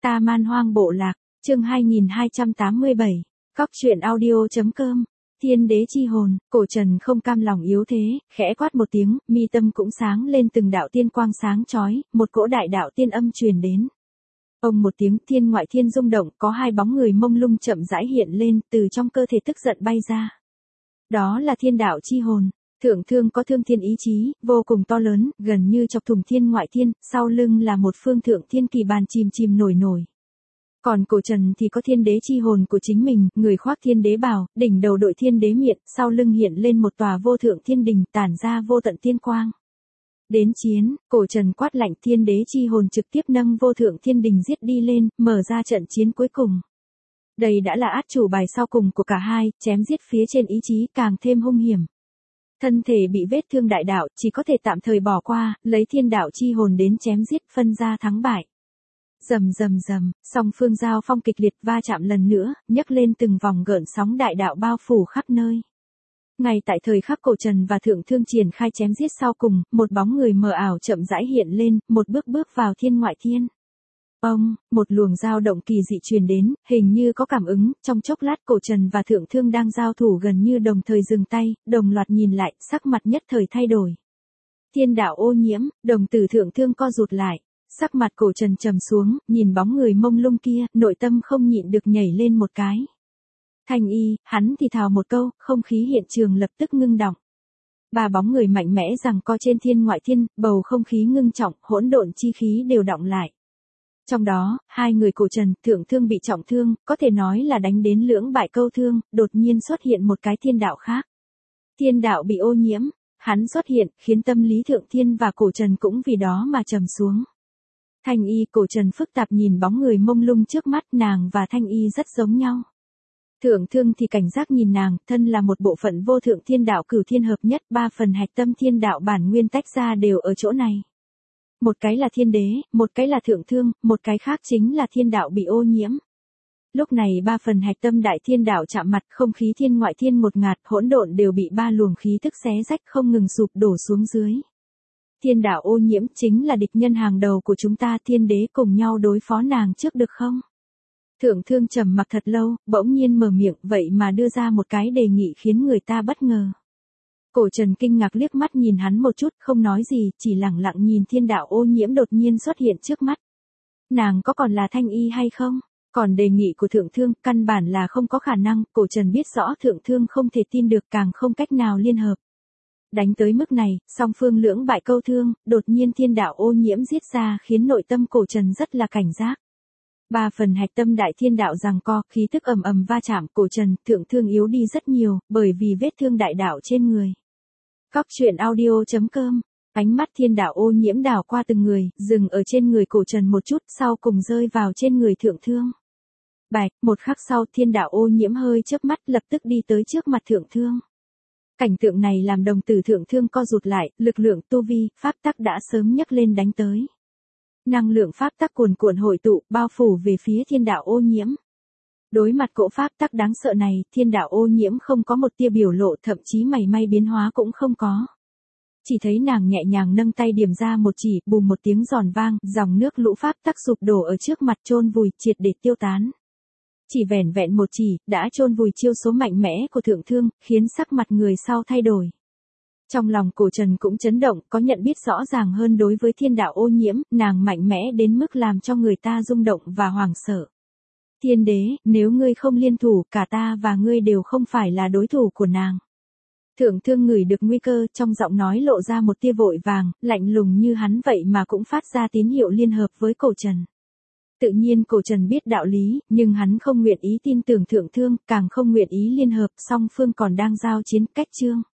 Ta Man Hoang Bộ Lạc, chương 2287, Cóc truyện audio.com. Thiên đế chi hồn, Cổ Trần không cam lòng yếu thế, khẽ quát một tiếng, mi tâm cũng sáng lên từng đạo tiên quang sáng chói, một cỗ đại đạo tiên âm truyền đến. Ông một tiếng, thiên ngoại thiên rung động, có hai bóng người mông lung chậm rãi hiện lên, từ trong cơ thể tức giận bay ra. Đó là thiên đạo chi hồn. Thượng thương có thương thiên ý chí, vô cùng to lớn, gần như chọc thủng thiên ngoại thiên, sau lưng là một phương thượng thiên kỳ bàn chìm nổi nổi. Còn Cổ Trần thì có thiên đế chi hồn của chính mình, người khoác thiên đế bào, đỉnh đầu đội thiên đế miện, sau lưng hiện lên một tòa vô thượng thiên đình, tản ra vô tận tiên quang. Đến chiến, Cổ Trần quát lạnh, thiên đế chi hồn trực tiếp nâng vô thượng thiên đình giết đi lên, mở ra trận chiến cuối cùng. Đây đã là át chủ bài sau cùng của cả hai, chém giết phía trên ý chí càng thêm hung hiểm. Thân thể bị vết thương đại đạo, chỉ có thể tạm thời bỏ qua, lấy thiên đạo chi hồn đến chém giết, phân ra thắng bại. Rầm, song phương giao phong kịch liệt va chạm lần nữa, nhấc lên từng vòng gợn sóng đại đạo bao phủ khắp nơi. Ngay tại thời khắc Cổ Trần và Thượng Thương triển khai chém giết sau cùng, một bóng người mờ ảo chậm rãi hiện lên, một bước vào thiên ngoại thiên. Một luồng dao động kỳ dị truyền đến, hình như có cảm ứng, trong chốc lát Cổ Trần và Thượng Thương đang giao thủ gần như đồng thời dừng tay, đồng loạt nhìn lại, sắc mặt nhất thời thay đổi. Thiên đạo ô nhiễm, đồng tử Thượng Thương co rụt lại, sắc mặt Cổ Trần trầm xuống, nhìn bóng người mông lung kia, nội tâm không nhịn được nhảy lên một cái. Thanh y, hắn thì thào một câu, không khí hiện trường lập tức ngưng đọng. Ba bóng người mạnh mẽ giằng co trên thiên ngoại thiên, bầu không khí ngưng trọng, hỗn độn chi khí đều đọng lại. Trong đó, hai người Cổ Trần, Thượng Thương bị trọng thương, có thể nói là đánh đến lưỡng bại câu thương, đột nhiên xuất hiện một cái thiên đạo khác. Thiên đạo bị ô nhiễm, hắn xuất hiện, khiến tâm lý Thượng Thiên và Cổ Trần cũng vì đó mà trầm xuống. Thanh y, Cổ Trần phức tạp nhìn bóng người mông lung trước mắt, nàng và Thanh y rất giống nhau. Thượng Thương thì cảnh giác nhìn nàng, thân là một bộ phận vô thượng thiên đạo cửu thiên hợp nhất, ba phần hạch tâm thiên đạo bản nguyên tách ra đều ở chỗ này. Một cái là thiên đế, một cái là Thượng Thương, một cái khác chính là thiên đạo bị ô nhiễm. Lúc này ba phần hạch tâm đại thiên đạo chạm mặt, không khí thiên ngoại thiên một ngạt, hỗn độn đều bị ba luồng khí tức xé rách không ngừng sụp đổ xuống dưới. Thiên đạo ô nhiễm chính là địch nhân hàng đầu của chúng ta, thiên đế cùng nhau đối phó nàng trước được không? Thượng Thương trầm mặc thật lâu, bỗng nhiên mở miệng, vậy mà đưa ra một cái đề nghị khiến người ta bất ngờ. Cổ Trần kinh ngạc liếc mắt nhìn hắn một chút, không nói gì, chỉ lặng lặng nhìn thiên đạo ô nhiễm đột nhiên xuất hiện trước mắt. Nàng có còn là Thanh y hay không? Còn đề nghị của Thượng Thương, căn bản là không có khả năng, Cổ Trần biết rõ Thượng Thương không thể tin được, càng không cách nào liên hợp. Đánh tới mức này, song phương lưỡng bại câu thương, đột nhiên thiên đạo ô nhiễm giết ra khiến nội tâm Cổ Trần rất là cảnh giác. Ba phần hạch tâm đại thiên đạo giằng co, khí tức ầm va chạm, Cổ Trần, Thượng Thương yếu đi rất nhiều, bởi vì vết thương đại đạo trên người. Cóc truyện audio.com, ánh mắt thiên đạo ô nhiễm đảo qua từng người, dừng ở trên người Cổ Trần một chút, sau cùng rơi vào trên người Thượng Thương. Bạch, một khắc sau thiên đạo ô nhiễm hơi chớp mắt lập tức đi tới trước mặt Thượng Thương. Cảnh tượng này làm đồng tử Thượng Thương co rụt lại, lực lượng tu vi, pháp tắc đã sớm nhấc lên đánh tới. Năng lượng pháp tắc cuồn cuộn hội tụ, bao phủ về phía thiên đạo ô nhiễm. Đối mặt cỗ pháp tắc đáng sợ này, thiên đạo ô nhiễm không có một tia biểu lộ, thậm chí mảy may biến hóa cũng không có. Chỉ thấy nàng nhẹ nhàng nâng tay điểm ra một chỉ, bùm một tiếng giòn vang, dòng nước lũ pháp tắc sụp đổ ở trước mặt chôn vùi, triệt để tiêu tán. Chỉ vẻn vẹn một chỉ, đã chôn vùi chiêu số mạnh mẽ của Thượng Thương, khiến sắc mặt người sau thay đổi. Trong lòng Cổ Trần cũng chấn động, có nhận biết rõ ràng hơn đối với thiên đạo ô nhiễm, nàng mạnh mẽ đến mức làm cho người ta rung động và hoảng sợ. Thiên đế, nếu ngươi không liên thủ, cả ta và ngươi đều không phải là đối thủ của nàng. Thượng Thương ngửi được nguy cơ, trong giọng nói lộ ra một tia vội vàng, lạnh lùng như hắn vậy mà cũng phát ra tín hiệu liên hợp với Cổ Trần. Tự nhiên Cổ Trần biết đạo lý, nhưng hắn không nguyện ý tin tưởng Thượng Thương, càng không nguyện ý liên hợp, song phương còn đang giao chiến, cách chương.